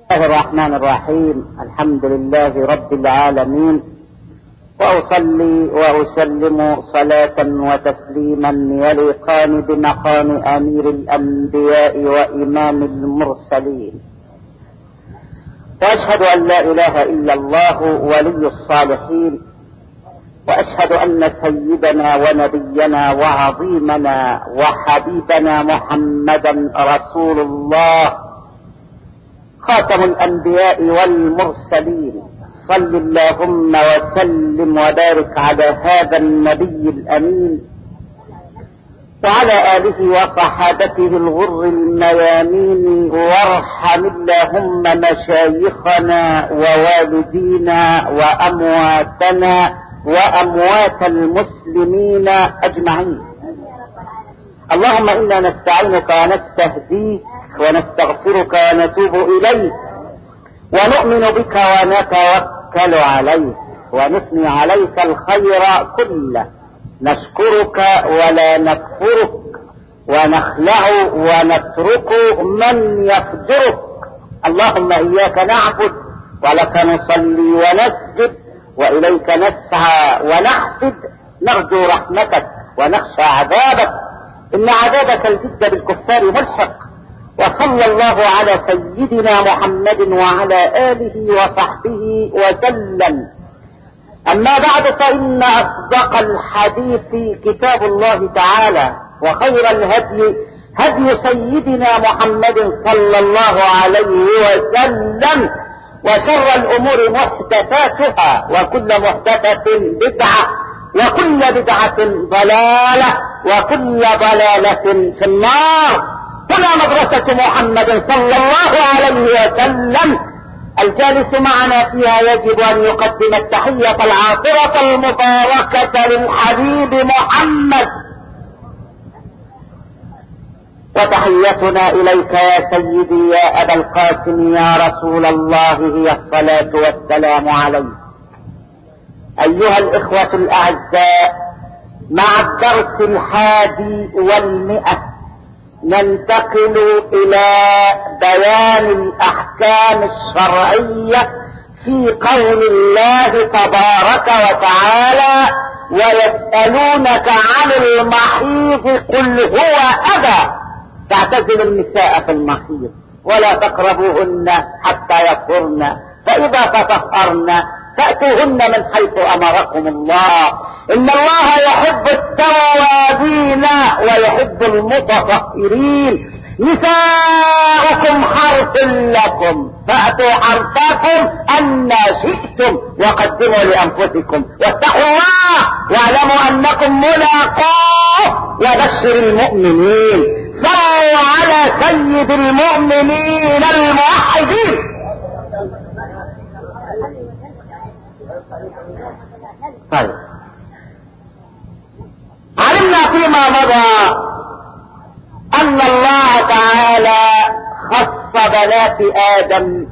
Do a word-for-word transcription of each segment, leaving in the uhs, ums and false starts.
الله الرحمن الرحيم. الحمد لله رب العالمين، وأصلي وأسلم صلاة وتسليما يليقان بمقام أمير الأنبياء وإمام المرسلين، وأشهد أن لا إله إلا الله ولي الصالحين، وأشهد أن سيدنا ونبينا وعظيمنا وحبيبنا محمدا رسول الله خاتم الأنبياء والمرسلين. صل اللهم وسلم وبارك على هذا النبي الأمين وعلى آله وصحابته الغر الميامين، وارحم اللهم مشايخنا ووالدينا وأمواتنا وأموات المسلمين أجمعين. اللهم إنا نستعينك ونستهديك ونستغفرك ونتوب إليك، ونؤمن بك ونتوكل عليك، ونثني عليك الخير كله، نشكرك ولا نكفرك، ونخلع ونترك من يفجرك. اللهم إياك نعبد ولك نصلي ونسجد وإليك نسعى ونحفد، نرجو رحمتك ونخشى عذابك، إن عذابك الجد بالكفار ملحق. وصلى الله على سيدنا محمد وعلى آله وصحبه وسلم. أما بعد، فإن أصدق الحديث كتاب الله تعالى، وخير الهدي هدي سيدنا محمد صلى الله عليه وسلم، وشر الأمور محدثاتها، وكل محدثة بدعة، وكل بدعة ضلالة، وكل ضلالة في النار. هنا مدرسة محمد صلى الله عليه وسلم، الجالس معنا فيها يجب أن يقدم التحية العاطرة المباركة للحبيب محمد، وتحيتنا إليك يا سيدي يا أبا القاسم يا رسول الله هي الصلاة والسلام عليك. أيها الإخوة الأعزاء، مع الدرس الحادي والمئة ننتقل إلى بيان الأحكام الشرعية في قول الله تبارك وتعالى: ويسألونك عن المحيض قل هو أذى فاعتزلوا النساء في المحيض ولا تقربوهن حتى يطهرن، فإذا تطهرن فأتوهن من حيث أمركم الله، إن الله يحب التوابين ويحب المتطهرين. نساؤكم حرث لكم فأتوا حرثكم أنى شئتم وقدموا لأنفسكم واتقوا الله واعلموا أنكم ملاقوه وبشر المؤمنين. صلوا على سيد المؤمنين الموحدين. طيب، علمنا فيما مضى أن الله تعالى خص بنات آدم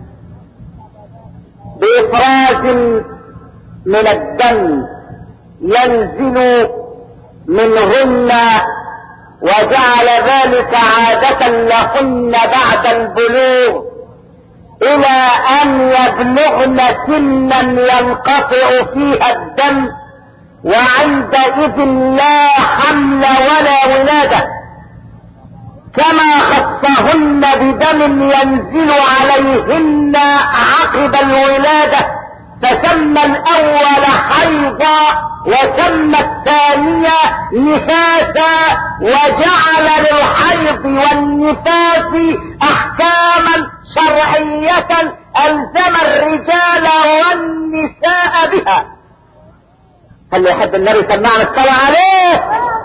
بإفراز من الدم ينزل منهن، وجعل ذلك عادة لهن بعد البلوغ إلى أن يبلغن سنا ينقطع فيها الدم، وعندئذ لا حمل ولا ولادة، كما خصهن بدم ينزل عليهن عقب الولادة، فسمى الأول حيضا وسمى الثانية نفاسا، وجعل للحيض والنفاس أحكاما شرعية ألزم الرجال والنساء بها. هل يحب النبي سمعنا الصلاة عليه؟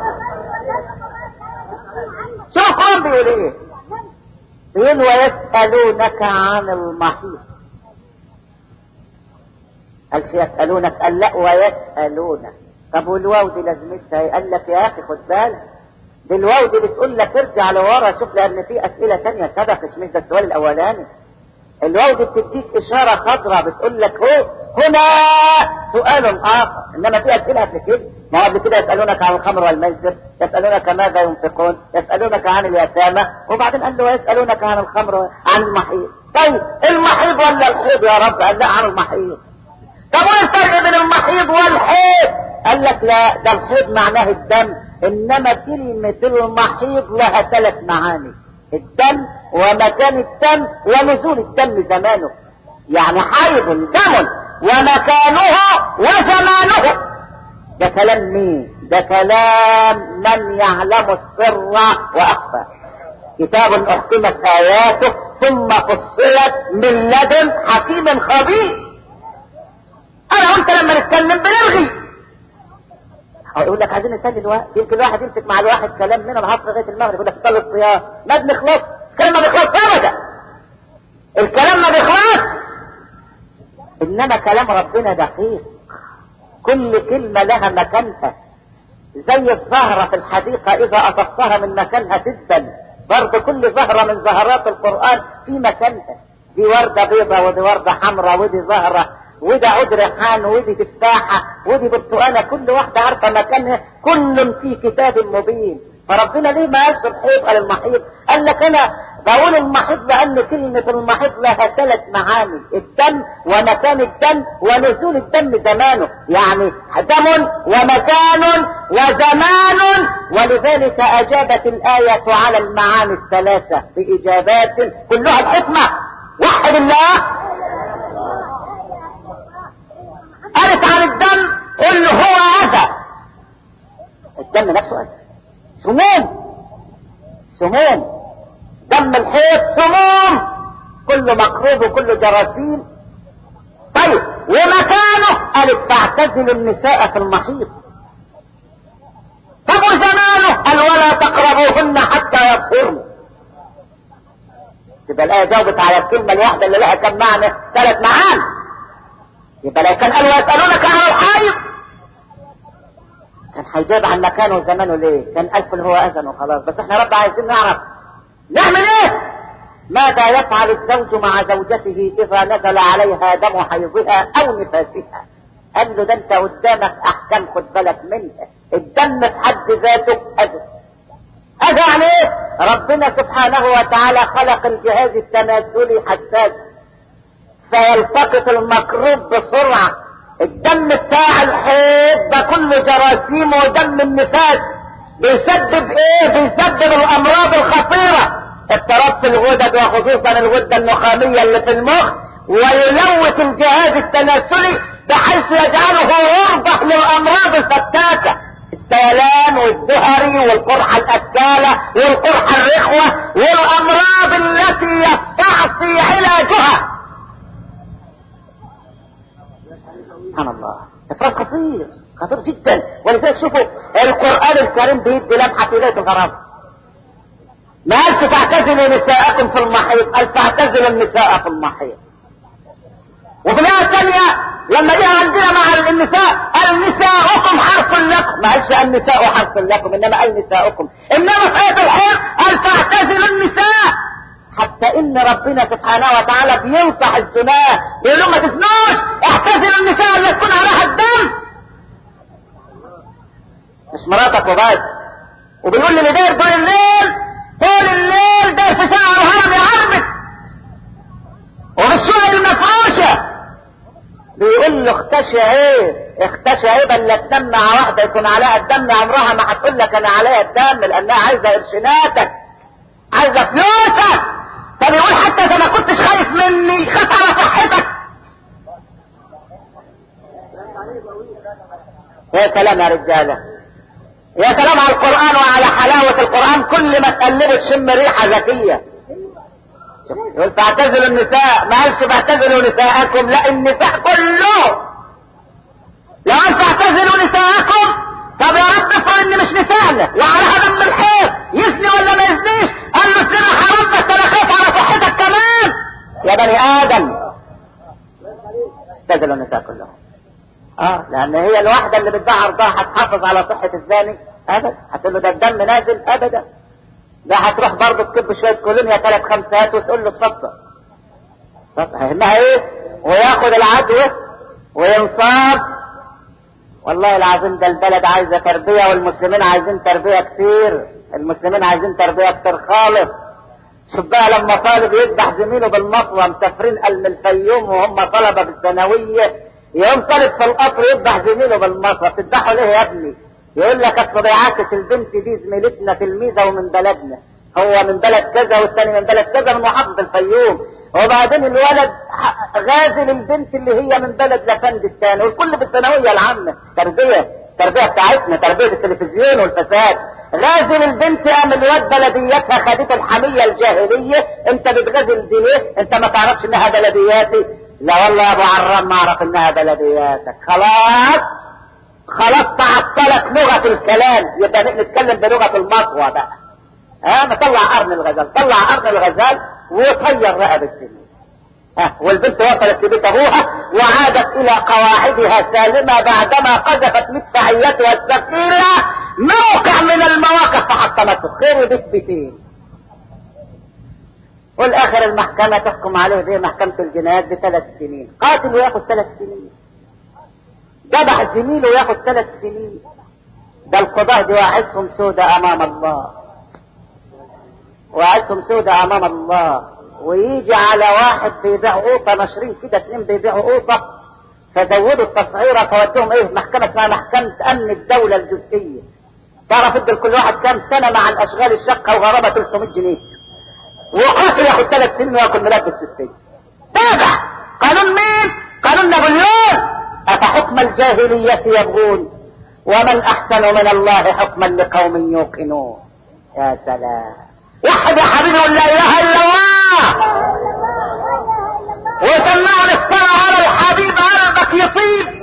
شوفوا بيقول ايه؟ بيقول ويسألونك عن المحيض. قالش يسألونك، قال لا ويسألونك. طب والواو دي لازمتها ايه؟ قال لك يا اخي خد بالك، دي الواو دي بتقول لك ارجع لورا شوف، لان في اسئله ثانيه سبقت مش ده السؤال الاولاني. الواو دي بتديك اشاره خضراء بتقول لك هو هنا سؤال اخر، انما في اسئله قبل كده. ما هو قبل كده يسالونك عن الخمر والميسر، يسالونك ماذا ينفقون، يسالونك عن اليتامى، وبعدين قال له يسالونك عن الخمر عن المحيض. طيب المحيض ولا الحيض يا رب؟ قال لا، عن المحيض. طب وايه الفرق بين المحيض والحيض؟ قال لك لا، ده الحيض معناه الدم، انما كلمة المحيض لها ثلاث معاني: الدم ومكان الدم ونزول الدم زمانه. يعني حيض دم ومكانه وزمانه. ده كلام مين؟ ده كلام من يعلم السر واخفى. كتاب احكمت اياته ثم فصلت من لدن حكيم خبير. انا وانت لما نتكلم بنلغي، او يقول لك عايزين نسلي الوقت، يمكن واحد يمسك مع الواحد كلام من العصر لغايه المغرب يقول لك صلي الصيام، ما بنخلص. الكلام ما بيخلص ابدا، الكلام ما بيخلص. انما كلام ربنا دقيق، كل كلمه لها مكانها. زي الزهره في الحديقه اذا اصفتها من مكانها تدبل، برضه كل زهره من زهرات القران في مكانها. دي ورده بيضاء ودي ورده حمراء ودي زهره وده عود ريحان ودي تفاحة ودي برتقانة، كل واحدة عارفة مكانها، كل في كتاب مبين. فربنا ليه ما قالش الحيض قال المحيض؟ قال لك انا بقول المحيض لان كلمة المحيض لها ثلاث معاني: الدم ومكان الدم ونزول الدم زمانه. يعني دم ومكان وزمان، ولذلك اجابت الآية على المعاني الثلاثة باجابات كلها الحكمة. وحد الله. قالت عن الدم اللي هو اذى. الدم نفسه اذى، سموم، سموم. دم الحيض سموم، كله مكروب وكله جراثيم. طيب ومكانه قالت تعتزل النساء في المحيض. طب وزمانه قال ولا تقربوهن حتى يطهرن. يبقى الآية جاوبت على الكلمة الواحدة اللي لها كم معنى؟ ثلاث معاني. يبقى لو كان قالوا يسألونك عن الحيض كان هيجاب عن مكانه وزمانه ليه؟ كان ألف اللي هو أذن وخلاص. بس احنا رب عايزين نعرف نعمل ايه؟ ماذا يفعل الزوج مع زوجته إذا نزل عليها دم حيضها أو نفاسها؟ قال له ده انت قدامك أحكام خد بالك منها. الدم في حد ذاته أذى. أذى يعني ايه؟ ربنا سبحانه وتعالى خلق الجهاز التناسلي حساس فيلتقط الميكروب بسرعة. الدم بتاع الحيض ده كله جراثيم ودم النفاس، بيسبب ايه؟ بيسبب الامراض الخطيرة، اضطراب في الغدد وخصوصا الغدة النخامية اللي في المخ، ويلوث الجهاز التناسلي بحيث يجعله عرضة للامراض الفتاكة: السيلان والزهري والقرحة الأكالة والقرحة الرخوة والامراض التي يستعصي علاجها. سبحان الله، افراد خطير خطير جدا. ولذلك شوفوا القرآن الكريم بيدي لمحة في ليلة الغرام. ما قالش تعتزلوا نساءكم في المحيض، قال تعتزلوا النساء في المحيض. وفي الآية الثانية لما جاء عندنا مع النساء قال نساؤكم حرث لكم، ما قالش النساء حرث لكم انما قال نساؤكم. انما في آية الحيض قال تعتزلوا النساء، حتى ان ربنا سبحانه وتعالى بينصح الزناة بيقول لهم ما تزنوش، اعتزلوا النساء اللي يكون عليها الدم، مش مراتك وبس. وبيقول لي اللي داير طول الليل طول الليل داير في ساعة الهرم يعربك وبالشغل المفروشة بيقول له اختشى عيب اختشى عيب الا تنام مع واحدة يكون عليها الدم، عمرها ما هتقول لك انا عليها الدم لانها عايزة قرشيناتك، عايزة فلوسك. طب يقول حتى اذا ما كنتش خايف مني خاف على صحتك. يا كلام يا رجالة، يا كلام على القرآن وعلى حلاوة القرآن. كل ما تقلبه تشم ريحة ذكية. يقول تعتزلوا النساء، ما قالش تعتزلوا نساءكم، لا النساء كله. لو انت تعتزلوا نساءكم طب يا رب افرض ان مش نساءنا وعلى دم الحيض يزني ولا ما يزنيش؟ قال له الزنا حرام بس انا خايف على صحتك كمان يا بني ادم. اعتزلوا النساء كلهم. اه لان هي الواحدة اللي بتباع عرضها هتحافظ على صحة الزاني؟ ابدا. هتقول له ده الدم نازل؟ ابدا. ده هتروح برضه تكب شوية كولونيا ثلاث خمسات وتقول له اتفضل. طب هيهمها ايه؟ وياخد العدوى وينصاب. والله العظيم ده البلد عايزة تربية والمسلمين عايزين تربية كتير، المسلمين عايزين تربية كتير خالص. شوف بقى لما طالب يذبح زميله بالمطوه، مسافرين من الفيوم وهم طلبه بالثانويه، يقوم طالب في القطر يذبح زميله بالمطوه. تذبحه ليه يا ابني؟ يقول لك اصل بيعاكس البنت دي زميلتنا تلميذه ومن بلدنا، هو من بلد كذا والثاني من بلد كذا من محافظه الفيوم، وبعدين الولد غازل البنت اللي هي من بلد لفند الثاني، والكل بالثانويه العامه. تربيه التربيه بتاعتنا تربيه التلفزيون والفساد. غازل البنت قام الواد بلدياتها خدت الحميه الجاهليه، انت بتغازل دي ليه؟ انت ما تعرفش انها بلدياتي؟ لا والله يا ابو عرام ما اعرف انها بلدياتك. خلاص خلاص تعطلت لغه الكلام، يبقى نتكلم بلغه المطوه بقى. ها نطلع قرن الغزال، طلع قرن الغزال وطير رقبه السنين. ها والبنت وصلت لبيت ابوها وعادت الى قواعدها سالمه بعدما قذفت مدفعيتها الثقيله موقع من المواقف فحطمته. خير بيت بيتين. والاخر المحكمه تحكم عليه زي محكمه الجنايات بثلاث سنين. قاتل وياخد ثلاث سنين، ذبح زميله وياخد ثلاث سنين. ده القضاة دي واعدهم سودة امام الله، واعدهم سودة امام الله. ويجي على واحد بيبيع قوطه ناشرين كده، اثنين بيبيعوا قوطه فزودوا التسعيره فودوهم ايه محكمه اسمها محكمه امن الدوله الجزئيه. تعرف ادي لكل واحد كام سنه مع الاشغال الشقه وغرامه ثلاثمائة جنيه. وقاتل ياخد ثلاث سنين وياكل ملابس السجن. تابع قانون مين؟ قانون نابليون. افحكم الجاهليه يبغون ومن احسن من الله حكما لقوم يوقنون. يا سلام. وحد يا حبيبي قل لا اله الا الله وسمعنا الصلاة على الحبيب قلبك يطيب.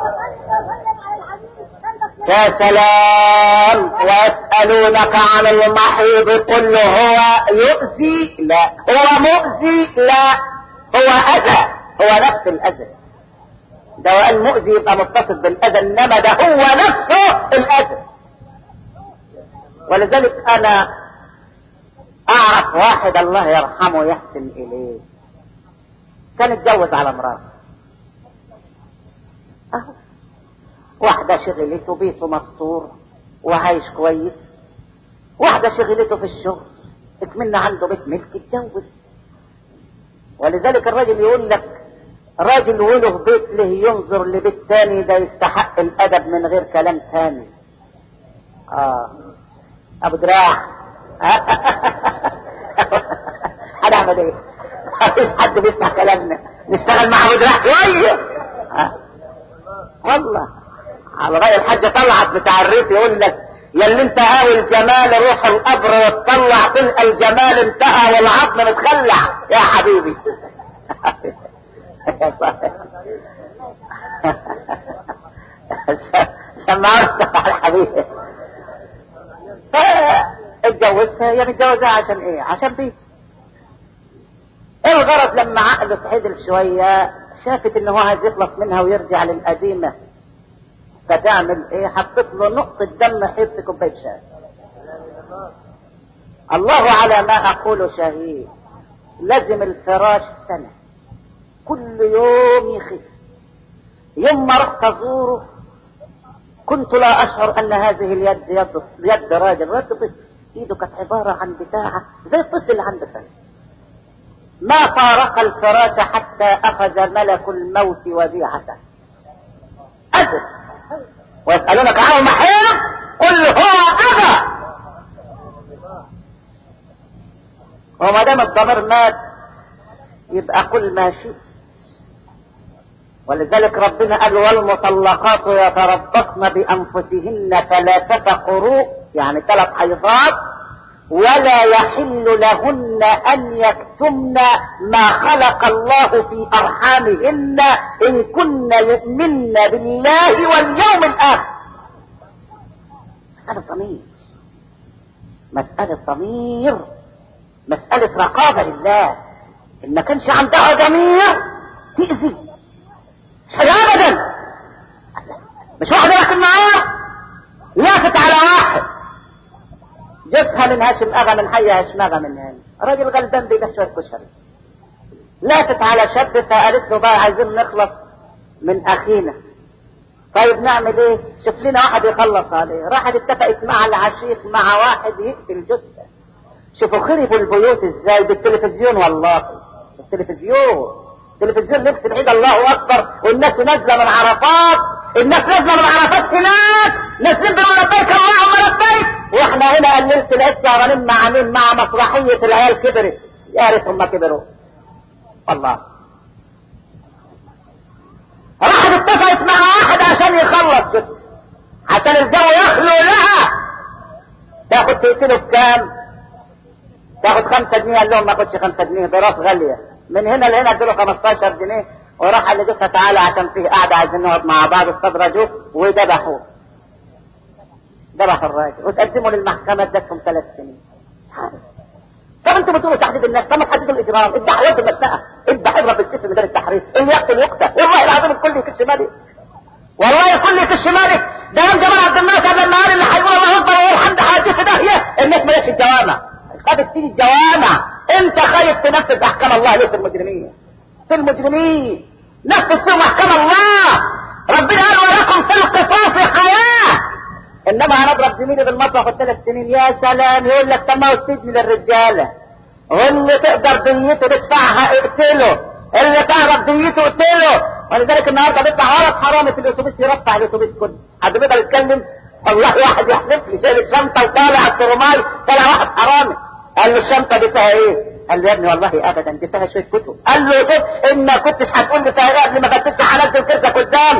يا سلام. ويسألونك عن المحيض قل هو يؤذي لا هو مؤذي لا هو اذى، هو نفس الاذى. ده وقال مؤذي يبقى متصف بالاذى، انما ده هو نفسه الاذى. ولذلك انا اعرف واحد الله يرحمه يحسن اليه، كان اتجوز على مراته اهو، واحدة شغلته بيته مستور وعايش كويس، واحدة شغلته في الشغل اكملنا عنده بيت ملك اتجوز. ولذلك الراجل يقول لك راجل وله بيت له ينظر لبيت تاني ده يستحق الادب من غير كلام تاني. اه ابو دراع هنعمل ايه؟ مفيش حد بيسمع كلامنا، نشتغل مع ابو دراع شويه. اه والله على رأي الحاجة طلعت بتاع الريف يقول لك يا اللي انت هاوي الجمال روح القبر وتطلع تلقى الجمال انتهى والعظم متخلع يا حبيبي. سمعت على حبيبي. اتجوزها يا متجوزها عشان ايه؟ عشان بيت. الغرض لما عقله تحدل شوية شافت ان هو عايز يخلص منها ويرجع للقديمة، فتعمل ايه؟ حطت له نقطة دم حيط في كوباية شاي. الله على ما اقول شهيد. لازم الفراش سنة كل يوم يخف. يوم ما رحت ازوره كنت لا اشعر ان هذه اليد يد, يد راجل، رد طفل. ايده كانت عبارة عن بتاعة زي الطفل اللي عنده سنة. ما فارق الفراش حتى اخذ ملك الموت وديعته. اجل ويسألونك عن المحيض قل هو اذى. وما دام الضمير مات يبقى كل ما شئت. ولذلك ربنا قال والمطلقات يتربصن بانفسهن ثلاثة قروء، يعني ثلاث حيضات، ولا يحل لهن ان يكتمن ما خلق الله في ارحامهن ان كن يؤمن بالله واليوم الاخر. مسألة ضمير، مسألة ضمير، مسألة رقابة لله. ان ما كانش عندها ضمير تأذي مش حاجة ابدا. مش واحدة لكن معاه لافت على واحد جبتها من هاشم اغا من حي هاشم اغا من هنا، راجل غلبان بيبيع شويه كشري، لافت على شاب فقالت له بقى عايزين نخلص من اخينا. طيب نعمل ايه؟ شوف لنا واحد يخلص عليه. راحت اتفقت مع العشيق مع واحد يقتل جثه. شوفوا خربوا البيوت ازاي بالتلفزيون، والله التلفزيون التلفزيون لبس العيد الله اكبر والناس نازله من عرفات، الناس نازله من عرفات هناك نازلين بيقولوا لبيك اللهم لبيك، واحنا هنا قللت العيد سهرانين مع مين؟ مع مسرحيه العيال كبرت، يا ريتهم ما كبروا والله. راحت اتفقت مع واحد عشان يخلص كده، عشان الجو يخلو لها. تاخد تقتله بكام؟ تاخد خمسة جنيه. قال لهم ما اخدش خمسة جنيه، ده راس غالية. من هنا لهنا اديله خمستاشر جنيه، وراح قال لجوزها تعالى عشان فيه قاعدة عايزين نقعد مع بعض. استدرجوه وذبحوه، ذبحوا الراجل وتقدموا للمحكمة ادتهم ثلاث سنين. طب انتوا بتقولوا تحديد الناس، طب ما تحددوا الاجرام، ادعوا ود المساءة، ادعوا اضرب بالسيف ميدان التحرير، اللي يقتل يقتل. والله العظيم الكل يكش مالي، والله الكل يكش مالي. ده يوم جمال عبد الناصر لما قال اللي هيقول الله اكبر والحمد حادث في داهية، الناس ما جاش الجوامع، خدت تيجي الجوامع. انت خايف تنفذ احكام الله ليه في المجرمين؟ في المجرمين نفذ فيهم احكام الله. ربنا قال ولكم في القصاص حياة، انما هنضرب زميلي بالمطرح ثلاث سنين. يا سلام، يقول لك طب ما هو السجن للرجاله، واللي تقدر ديته تدفعها اقتله، اللي تعرف ديته اقتله. ولذلك النهارده بيطلع ولد حرامي في الاتوبيس يرفع الاتوبيس كله، حد بيقدر يتكلم؟ والله واحد يحلف لي شايل الشنطه وطالع على الترماي، طلع واحد حرامي قال له الشنطه دي فيها ايه؟ قال له يا ابني والله ابدا دي فيها شويه كتب. قال له شوف ان ما كنتش هتقول لي فيها ايه قبل ما فتشت هنزل كرسك قدامي،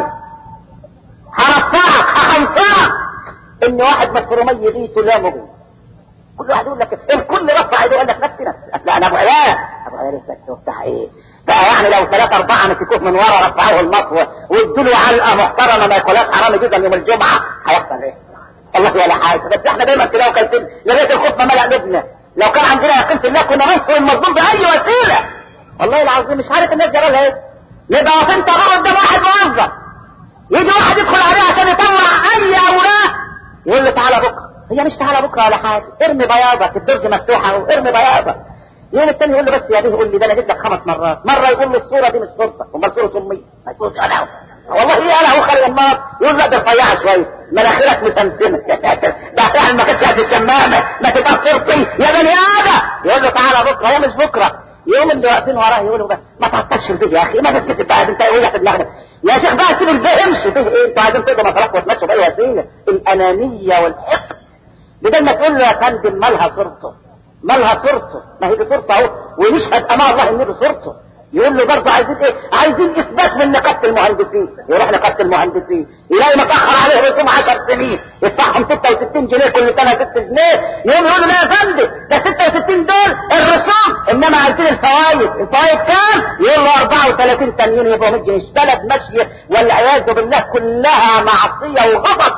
هرفعك هخنفعك. ان واحد مكرمي يغيث لا مبين، كل واحد يقول لك الكل رفع ايده وقال لك نفسي نفسي. لا انا ابو عيال، ابو عيال لسه بتاع ايه بقى؟ يعني لو ثلاثة أربعة مسكوه من ورا رفعوه المطوة وادوا له علقة محترمة ما ياكلهاش حرام جدا يوم الجمعة، هيحصل ايه؟ والله ولا حاجة. بس احنا دايما كده وكالتين لغاية الخوف ما ملأ لبنا. لو كان عندنا يقين في الله كنا ننصر المظلوم بأي وسيلة. والله العظيم مش عارف الناس جرالها ايه. نبقى واقفين طبعا قدام واحد موظف، يجي واحد يدخل عليه عشان يطلع أي أوراق، يقول له تعالى بكرة. هي مش تعالى بكرة ولا حاجة، ارمي بياضك، الدرج مفتوحة وارمي بياضك. يوم الثاني يقول له بس يا بيه قول لي ده انا جيت لك خمس مرات، مره يقول له الصوره دي مش صورتك، امال صوره امي، ما صورتي انا والله ايه انا هو خلي النار. يقول لا ده رفيعه شويه، مناخيرك مسمسمه ده فعلا ما كانتش قد الشمامه، ما تبقى صورتي يا بني ادم. يقول له تعالى بكره، هي مش بكره. يوم اللي واقفين وراه يقولوا بس ما تعطلش البيه يا اخي، ما بس بقى انت ايه لك دماغك يا شيخ بقى، سيب البيه امشي فيه ايه؟ انتوا عايزين تقدروا مصالحكم وتمشوا باي وسيله. الانانيه والحقد، بدل ما تقول له يا فندم مالها صورته، مالها صورته، ما هي دي صورته اهو ونشهد امام الله ان دي صورته. يقول له برضه عايزين ايه؟ عايزين اثبات من نقابه المهندسين. يروح نقابه المهندسين يلاقي متاخر عليه رسوم عشر سنين يدفعهم ستة وستين جنيه كل سنه ست جنيه. يقوم يقول له لا يا فندم ده ستة وستين دول الرسوم، انما عايزين الفوائد. الفوائد كام؟ يقول له أربعة وثلاثين تانيين يبقوا مية جنيه. بلد ماشيه والعياذ بالله كلها معصيه وغضب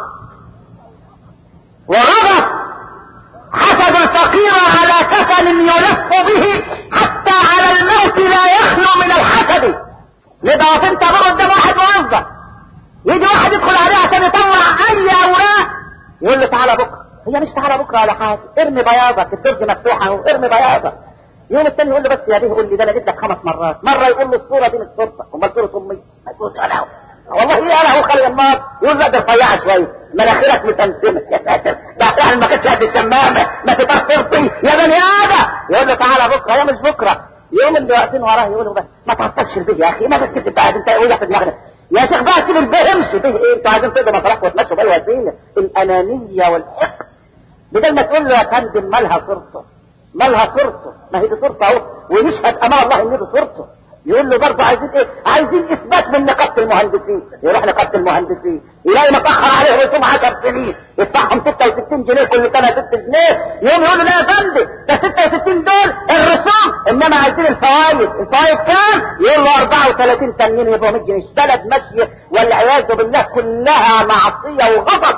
وغضب. حسد الفقير على كفن يلف به حتى على الموت لا يخلو من الحسد. نبقى واقفين طابور قدام واحد موظف، يجي واحد يدخل عليه عشان يطلع اي اوراق، يقول له تعالى بكره. هي مش تعالى بكره ولا حاجه، ارمي بياضك، الدرج مفتوحه وارمي بياضك. يوم الثاني يقول له بس يا بيه قول لي ده انا جيت لك خمس مرات، مره يقول له الصوره دي مش صورتك، امال صوره امي، ما صورتي انا والله ايه انا هو خلي النار. يقول لا ده رفيعه شويه، مناخيرك مسمسمه يا ساتر ده فعلا ما كانتش قد الشمامه، ما تبقى صورتي يا بني ادم. يقول له تعالى بكره، هي مش بكره. يوم اللي واقفين وراه يقولوا بس ما تعطلش البيه يا اخي، ما بس بقى انت ايه في دماغك يا شيخ بقى، سيب البيه امشي فيه ايه؟ انتوا عايزين تقدروا مصالحكم وتمشوا باي وسيله. الانانيه والحقد، بدل ما تقول له يا فندم مالها صورته، مالها صورته، ما هي دي صورته اهو ونشهد امام الله ان دي صورته. يقول له برضه عايزين ايه؟ عايزين اثبات من نقابه المهندسين. يروح نقابه المهندسين يلاقي متاخر عليه رسوم عشر سنين يدفعهم ستة وستين جنيه كل سنه ست جنيه. يقوم يقول له لا يا فندم ده ستة وستين دول الرسوم، انما عايزين الفوائد. الفوائد كام؟ يقول له أربعة وثلاثين تانيين يبقوا مية جنيه. بلد ماشيه والعياذ بالله كلها معصيه وغضب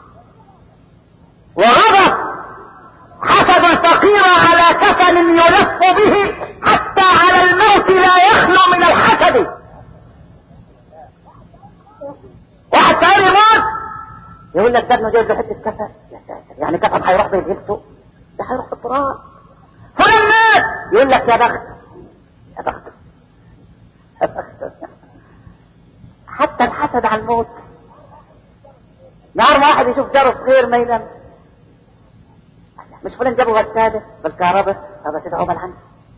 وغضب. حسد الفقير على كفن يلف به حتى على الموت لا يخلو من الحسد. واحد تاني يموت يقول لك ده ابنه جايب له حته كفن، يا ساتر يعني كفن هيروح بيجيبته؟ ده هيروح في التراب. فلان مات يقول لك يا بخت يا بخت يا بخت. حتى الحسد على الموت. نهار ما واحد يشوف جاره خير ما ينام، مش مش فلان جابوا غسالة بالكهرباء هذا كده عقبال عنه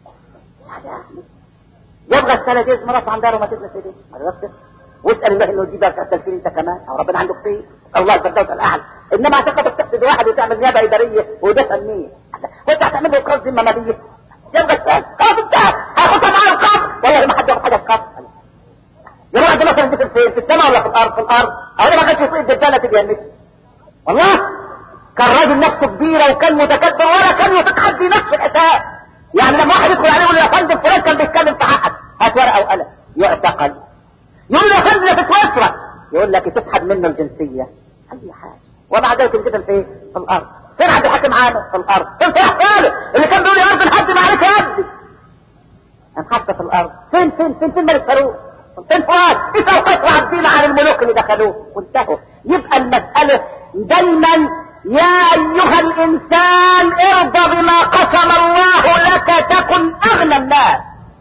جاب غسالة دي مراته عندها روماتيزم في ايديه ما تغسل واسال الله انه يجيبك غسالتين انت كمان او ربنا عنده كتير الله الفردوس الاعلى. انما اعتقد تقصد واحد وتعمل نيابه اداريه وده فنيه وانت هتعمل له قرض ذمه ماليه جاب غسالة خلاص انت هاخدها معاه القرض والله ما حد ياخد حاجه في القرض. يروح عند مثلا في فين في السماء ولا في الارض في الارض او انا ما كانش يطيق الدجاله تجي والله كان راجل نفسه كبيره وكان متكبر ولا كان يطيق حد نفس الحساب. يعني لما واحد يدخل عليه يقول له يا فندم فلان كان بيتكلم في حقك هات ورقه وقلم يعتقل. يقول له يا فندم في سويسرا يقول لك تسحب منه الجنسيه اي حاجه ومع ذلك انقتل في في الارض. فين حد يحكم عنه في الارض؟ فين في احواله اللي كان بيقول يا ارض الحد ما عليك يا ابني انحط في الارض. فين فين فين فين ملك فاروق فين فؤاد اذا وقفوا عبدين عن الملوك اللي دخلوه وانتهوا. يبقى المساله دايما يا ايها الانسان ارضى بما قسم الله لك تكن اغنى الناس.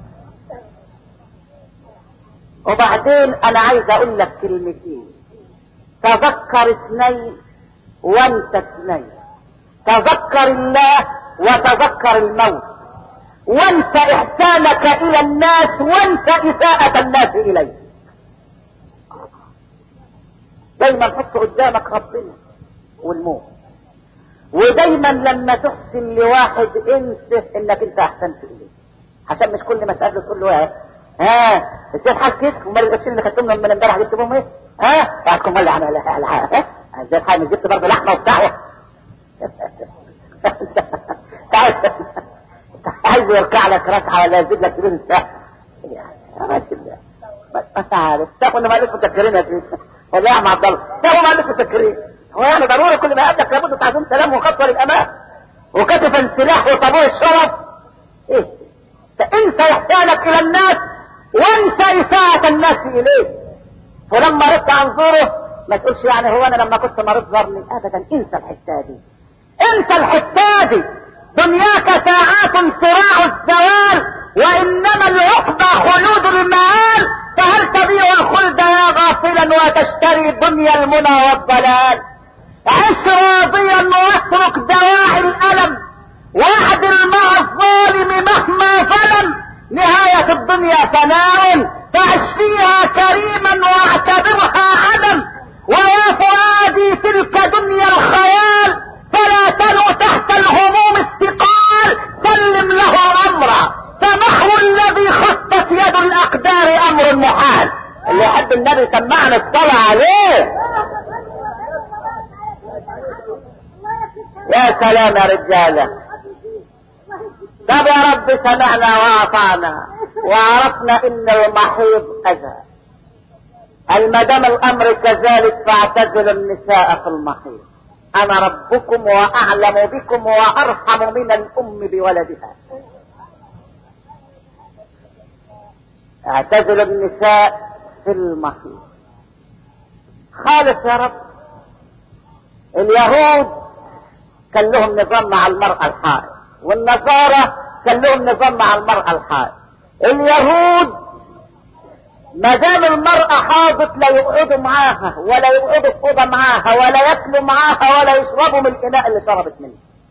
وبعدين انا عايز اقول لك كلمتين. تذكر اثنين وانت اثنين. تذكر الله وتذكر الموت وانت احسانك الى الناس وانت اساءة الناس اليك. دايما حط قدامك ربنا والموت ودايما لما تحسن لواحد انسى انك انت احسنت اليه عشان مش كل ما تقابله تقول له ايه ها ازاي الحال كده وما القرشين اللي خدتهم من امبارح جبت بهم ايه ها بعدكم ولا على على ازاي الحال مش جبت برضه لحمه وبتاع عايز يركع لك ركعه ولا يزيد لك كيلو ساعه ماشي ما تعرف تاخد ما قالش متذكرين يا سيدي والله يا عم عبد الله تاخد ما قالش متذكرين. هو يعني ضروري كل ما قابلك لابد تعزم سلام وخطوه للامام وكتفا سلاح وطابور الشرف ايه فانسى احسانك الى الناس وانسى اساءة الناس اليك. ولما ردت عن زوره ما تقولش يعني هو انا لما كنت مريض زرني ابدا. انسى الحته دي انسى الحته دي. دنياك ساعات صراع الزوال وانما العقبى خلود المآل. فهل تبيع الخلد يا غافلا وتشتري دنيا المنى والضلال. عش راضيا واترك دواعي الالم واعدل مع الظالم مهما ظلم. نهاية الدنيا فناء فعش فيها كريما واعتبرها عدم. ويا فؤادي تلك دنيا الخيال فلا تلو تحت الهموم الثقال. سلم له امرا فمحو الذي خطت يد الاقدار امر محال. اللي يحب النبي سمعنا الصلاة عليه. يا سلام يا رجالة. طب يا رب سمعنا واطعنا وعرفنا ان المحيض اذى. المدام الامر كذلك فاعتزلوا النساء في المحيض. انا ربكم واعلم بكم وارحم من الام بولدها. اعتزلوا النساء في المحيض. خالص يا رب. اليهود كان لهم نظام مع المرأة الحائض والنصارى كان لهم نظام مع المرأة الحائض. اليهود ما دام المرأة حاضت لا يقعدوا معاها ولا يقعدوا في أوضة معاها ولا ياكلوا معاها ولا يشربوا من الإناء اللي شربت منه.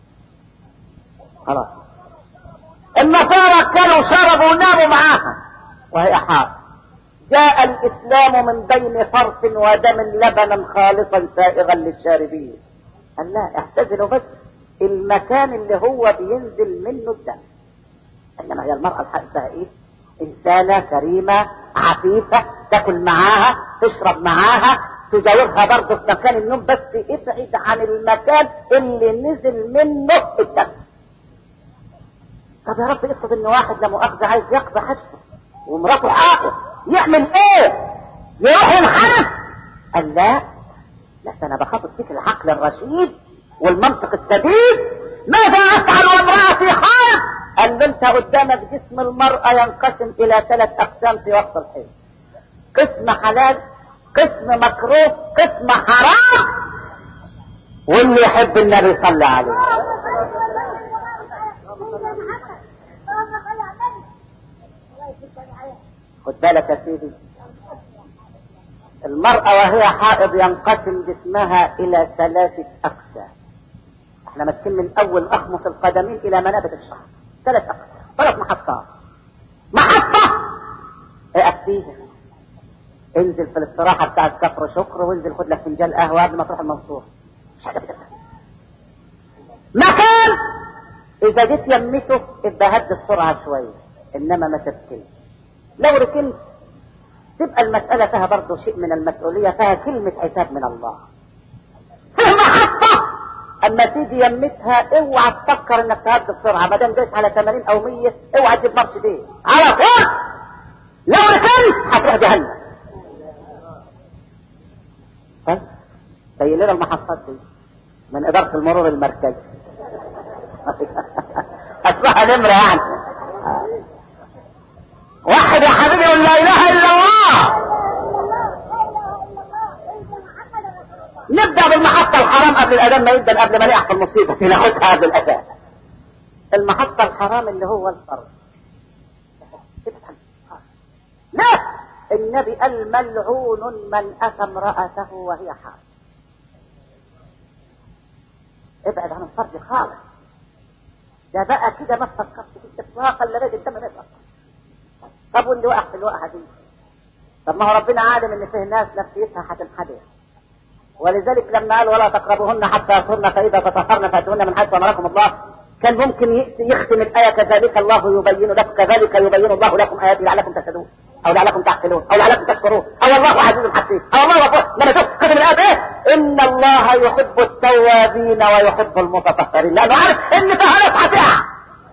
خلاص. النصارى كانوا شربوا وناموا معاها وهي حاض. جاء الإسلام من بين فرث ودم لبنا خالصا سائغا للشاربين. قال لا اعتزلوا بس المكان اللي هو بينزل منه الدم. انما هي المرأة الحائضة ايه؟ انسانة كريمة عفيفة تاكل معاها تشرب معاها تجاورها برضه في مكان النوم بس ابعد عن المكان اللي نزل منه الدم. طب يا رب افرض ان واحد لا مؤاخذة عايز يقضي حاجته ومراته حائض يعمل ايه؟ يروح ينحرف؟ قال لا لا انا بخاطب فيك العقل الرشيد والمنطق السديد. ماذا افعل وامرأتي حائض؟ قال انت قدامك جسم المرأة ينقسم الى ثلاث اقسام في وقت الحيض. قسم حلال قسم مكروه قسم حرام. واللي يحب النبي صلى عليه. خد بالك يا سيدي. المرأة وهي حائض ينقسم جسمها الى ثلاثة اقسام. احنا ماسكين من اول اخمص القدمين الى منابت الشعر، ثلاث اقسام، ثلاث محطات. محطة اقف فيها، انزل في الاستراحة بتاعت كفر شكر، وانزل خد لك فنجان قهوة قبل ما تروح المنصورة. مش حاجة كده. مكان اذا جيت يمته ابقى هد السرعة شوية، انما ما تبكيش. لو ركنت تبقى المسألة فيها برضو شيء من المسؤولية، فيها كلمة حساب من الله. فيه محطة اما تيجي يمتها اوعى تفكر انك تهد بسرعة، ما دام جيت على ثمانين او مية اوعى تجيب مرش دي على طول. لو ركنت هتروح جهنم. طيب زي لنا المحطات دي من ادارة المرور المركزي اسمها نمرة يعني. واحد يا حبيبي يقول لا اله الا الله. نبدأ بالمحطة الحرام قبل الأذان ما يبدأ، قبل ما نقع في المصيبة ناخدها قبل الأذان. المحطة الحرام اللي هو الفرض. لا، النبي قال ملعون من أتى امرأته وهي حامل. ابعد عن الفرض خالص، ده بقى كده ما تفكرش في اطلاقا لغاية الدم ما يطلع. طب واللي وقع في الوقعة دي؟ طب ما هو ربنا عالم ان فيه ناس نفسيتها هتنحدر، ولذلك لما قال ولا تقربوهن حتى يطهرن فإذا تطهرن فأتوهن من حيث أمركم الله، كان ممكن يختم الآية كذلك الله يبين لكم، كذلك يبين الله لكم آياته لعلكم تهتدون أو لعلكم تعقلون أو لعلكم تشكرون أو الله عزيز حكيم أو الله غفور. لما تشوف ختم الآية إيه؟ إن الله يحب التوابين ويحب المتطهرين، لأنه عارف إن فيها ناس هتقع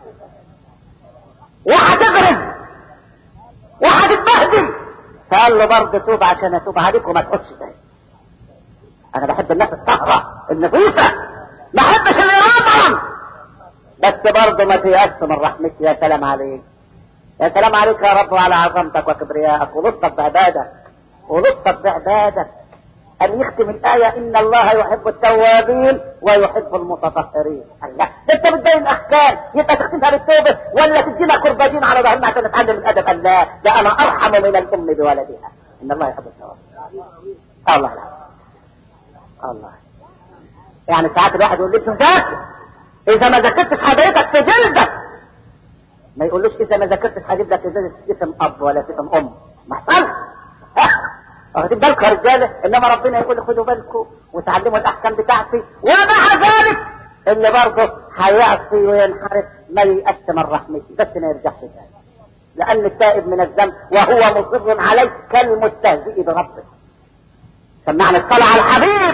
وهتغرب وهتتبهدل، فقال له برضه توب عشان أتوب عليك وما تقولش تاني. انا بحب الناس الطاهرة النفوسة، ما بحبش اللي يرضهم، بس برضه ما تيأس من رحمتي. يا سلام عليك، يا سلام عليك يا رب وعلى عظمتك وكبريائك ولطفك بعبادك ولطفك بعبادك ان يختم الآية ان الله يحب التوابين ويحب المتطهرين. الله، انت بتبين الاحكام يبقى تختمها بالتوبة ولا تدينا كرباجين على ظهرنا عشان نتعلم الادب؟ الله، ده انا ارحم من الام بولدها. ان الله يحب التوابين. الله لا الله، يعني ساعات الواحد يقول لي ذاكر، اذا ما ذاكرتش حضرتك في جلدك، ما يقولوش اذا ما ذاكرتش هجيب لك ازازه تفهم اب ولا تفهم ام، ما حصلش. واخدين بالكم يا رجاله؟ انما ربنا يقول خدوا بالكم وتعلموا الاحكام بتاعتي، ومع ذلك اللي برضه هيعصي وينحرف ما ييأس من رحمتي، بس ما يرجعش تاني، لان التائب من الذنب وهو مصر عليه كالمستهزئ بربه. سمعنا الصلاة على الحبيب.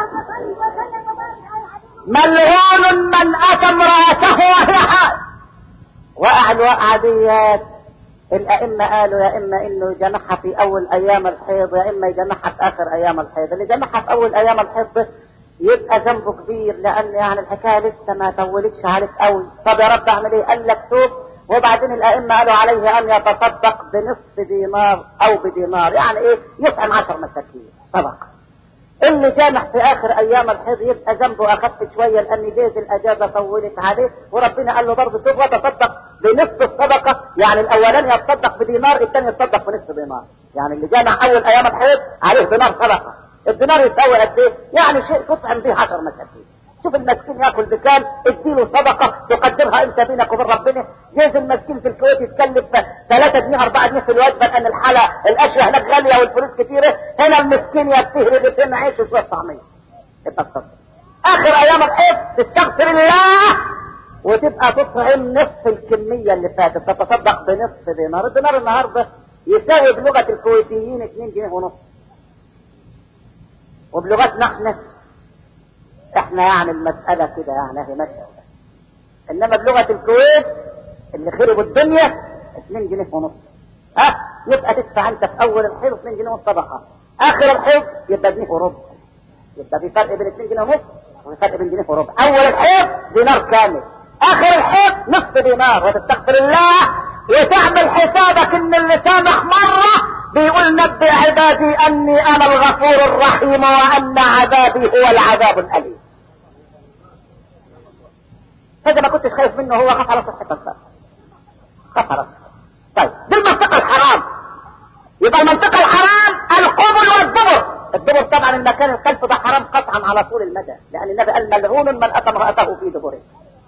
ملعون من أتى امرأته وهي حامل. وقع الوقعة ديات الأئمة قالوا يا إما إنه يجمعها في أول أيام الحيض يا إما يجمعها في آخر أيام الحيض. اللي جمعها في أول أيام الحيض يبقى ذنبه كبير، لأن يعني الحكاية لسه ما طولتش عليك قوي. طب يا رب أعمل إيه؟ قال لك توب. وبعدين الأئمة قالوا عليه أن يتصدق بنصف دينار أو بدينار، يعني إيه؟ يطعم عشر مساكين صدقة. اللي جامع في اخر ايام الحيض يبقى ذنبه اخف شويه، لان جيز الاجازه طولت عليه، وربنا قال له برضه توب وتصدق بنصف الصدقه، يعني الاولاني يتصدق بدينار، الثاني يتصدق بنصف دينار. يعني اللي جامع اول ايام الحيض عليه دينار صدقه، الدينار يساوي قد ايه؟ يعني شيء تطعم به عشر مساكين. شوف المسكين ياكل بكام، اديله صدقه تقدرها انت بينك وبين ربنا. جيز المسكين في الكويت يتكلف ثلاثة جنيه أربعة جنيه في الوجبه، لان الحاله الاشياء هناك غاليه والفلوس كتيره، هنا المسكين يكفيه رغيفين عيش وشويه طعميه. يبقى تصدق اخر ايام الحيض تستغفر الله وتبقى تطعم نصف الكميه اللي فاتت، تتصدق بنصف دينار. الدينار النهارده يساوي بلغه الكويتيين اتنين جنيه ونص، وبلغتنا احنا احنا يعني المسألة كده يعني هي ماشية، انما بلغة الكويت اللي خربوا الدنيا اتنين جنيه ونص. ها يبقى تدفع انت في اول الحيض اتنين جنيه ونص صدقة، اخر الحيض يبقى جنيه وربع، يبقى في فرق بين اتنين جنيه ونص وفي فرق بين جنيه وربع. اول الحيض دينار كامل، اخر الحيض نصف دينار، وتستغفر الله وتعمل حسابك ان اللي سامح مرة بيقول نبئ عبادي اني انا الغفور الرحيم وان عذابي هو العذاب الاليم. هذا ما كنتش خايف منه، هو خاف على صحتك بقى، خاف على صحتك. طيب دي المنطقة الحرام. يبقى المنطقة الحرام القبل والدبر. والدبر طبعا المكان الخلف ده حرام قطعا على طول المدى، لان النبي قال ملعون من اتى امراته في دبره.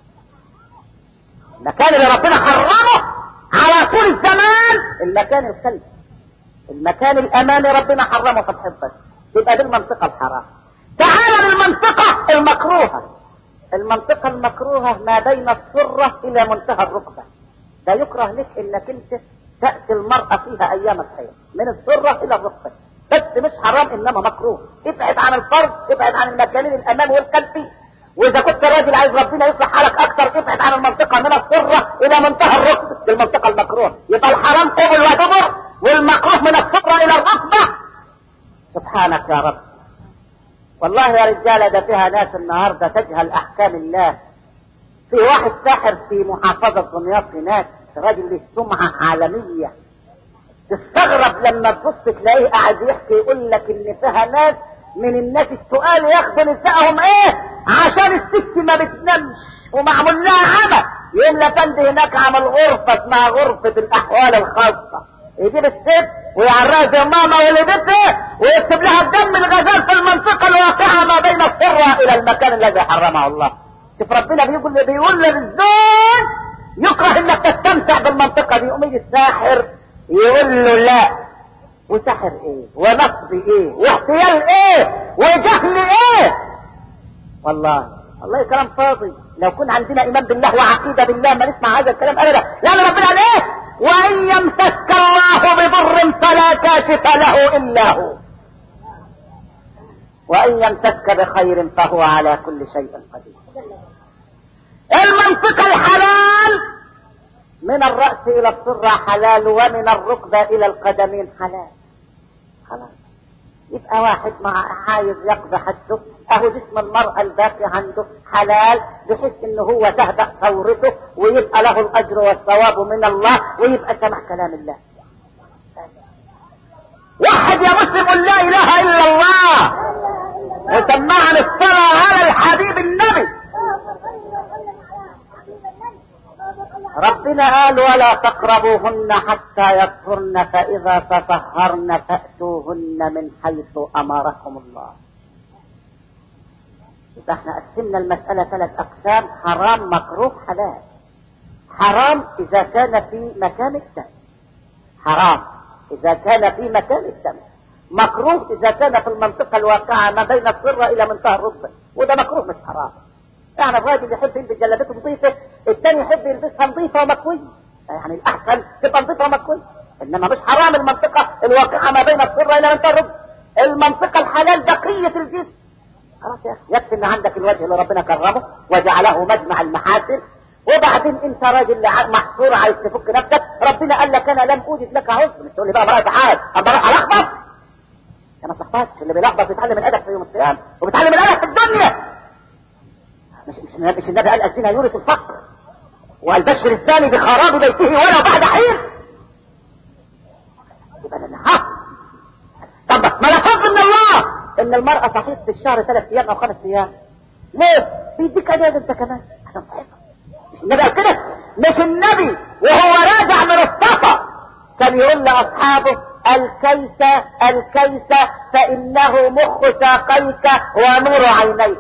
المكان اللي ربنا حرمه على طول الزمان المكان الخلف، المكان الامامي ربنا حرمه في الحفظ، يبقى دي المنطقه الحرام. تعال للمنطقه المكروهه. المنطقه المكروهه ما بين السره الى منتهى الركبه، ده يكره لك انك انت تاتي المراه فيها ايام الحيض من السره الى الركبه، بس مش حرام انما مكروه. ابعد عن الفرج، ابعد عن المكانين الامامي والخلفي، واذا كنت راجل عايز ربنا يصلح حالك اكتر ابعد عن المنطقه من السره الى منتهى الركبه، دي المنطقه المكروه. يبقى الحرام قبل ودبر، والمكروه من السره الى الركبه. سبحانك يا رب. والله يا رجاله ده فيها ناس النهارده تجهل احكام الله. في واحد ساحر في محافظه دمياط هناك، راجل له سمعه عالميه، تستغرب لما تبص تلاقيه قاعد يحكي يقول لك ان فيها ناس من الناس السؤال ياخدوا نسائهم ايه عشان الست ما بتنامش ومعمول لها عمل. يوم لفند هناك عمل غرفه اسمها غرفه الاحوال الخاصه، يجيب الست ويعرضها زي ماما ولدتها ويكتب لها الدم الغزال في المنطقه الواقعه ما بين السره الى المكان الذي حرمه الله. شوف ربنا بيقول بيقول للزوج يكره انك تستمتع بالمنطقه دي، يقوم يجي الساحر يقول له لا. وسحر ايه ونصب ايه واحتيال ايه وجهل ايه؟ والله والله كلام فاضي. لو كنا عندنا ايمان بالله وعقيده بالله ما نسمع هذا الكلام ابدا. لان ربنا قال ايه؟ وان يمسك الله بضر فلا كاشف له الا هو، وان يمسك بخير فهو على كل شيء قدير. المنطقه الحلال من الرأس الى السرة حلال، ومن الركبة الى القدمين حلال. خلاص يبقى واحد مع عايز يقضي حده اهو جسم المرأة الباقي عنده حلال، بحيث انه هو تهدأ ثورته ويبقى له الاجر والثواب من الله ويبقى سمع كلام الله. واحد يا مسلم قل لا اله الا الله وسمعنا الصلاة على الحبيب النبي. ربنا قال ولا تقربوهن حتى يطهرن فإذا تطهرن فأتوهن من حيث أمركم الله. إذا احنا قسمنا المسألة ثلاث أقسام: حرام مكروه حلال. حرام إذا كان في مكان الدم، حرام إذا كان في مكان الدم. مكروه إذا كان في المنطقة الواقعة ما بين السرة إلى منتهى الركبة، وده مكروه مش حرام. يعني الراجل يحب يلبس جلابته نظيفه، الثاني يحب يلبسها نظيفه ومكويه، يعني الاحسن تبقى نظيفه ومكويه، انما مش حرام المنطقه الواقعه ما بين السره الى منتهى الركبه. المنطقه الحلال بقيه الجسم. خلاص يا اخي يكفي ان عندك الوجه اللي ربنا كرمه وجعله مجمع المحاسن، وبعدين انت راجل محصور عايز تفك نفسك. ربنا قال لك انا لم اوجد لك عذر، مش تقول لي بقى بقى تعال اما اروح الخبط. يا ما تحفظش، اللي بيلخبط بيتعلم الادب في يوم القيامه وبيتعلم الادب في الدنيا. مش مش النبي قال الزنا يورث الفقر، وقال بشر الزاني بخراب بيته ولو بعد حين. يبقى انا ها طب ما لا فضل من الله ان المرأة صحيح في الشهر ثلاث ايام او خمس ايام. ليه؟ بيديك اجازة انت كمان عشان صحيحة. مش النبي قال كده؟ مش النبي وهو راجع من السفر كان يقول لاصحابه الكيس الكيس فانه مخ ساقيك ونور عينيك.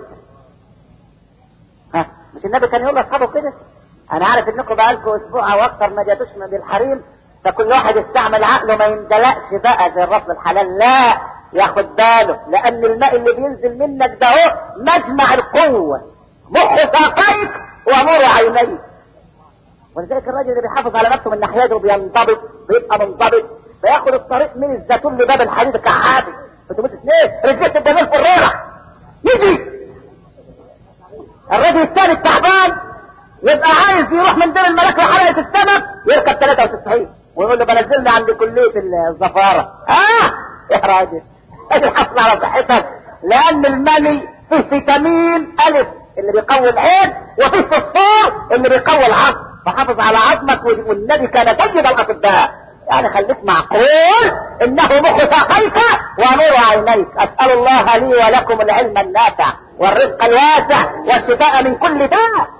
ها مش النبي كان يقول لاصحابه كده؟ انا عارف انكم بقالكم اسبوع او اكتر ما جاتوش من الحريم، فكل واحد يستعمل عقله ما يندلقش بقى زي الرفض الحلال. لا ياخد باله، لان الماء اللي بينزل منك ده هو مجمع القوه، مخ ساقيك ونور عينيك. ولذلك الراجل اللي بيحافظ على نفسه من ناحيته بينضبط، بيبقى منضبط، فياخد الطريق من الزيتون لباب الحديد كعادي. انتوا بس اثنين رجلت الجميل في الريره يجي الراجل الثاني التعبان يبقى عايز يروح من دير الملك لحلقة السمك يركب ثلاثة وتسعين ويقول له بنزلنا عند كلية الزفارة. اه يا راجل ادي حصل على صحتك، لان المني فيه فيتامين الف اللي بيقوي العين، وفيه فوسفور اللي بيقوي العظم، فحافظ على عظمك. والنبي كان سيد الاطباء، يعني خليك معقول. انه مخ ساقيك ونور عينيك. اسأل الله لي ولكم العلم النافع والرزق الواسع والشفاء من كل داء.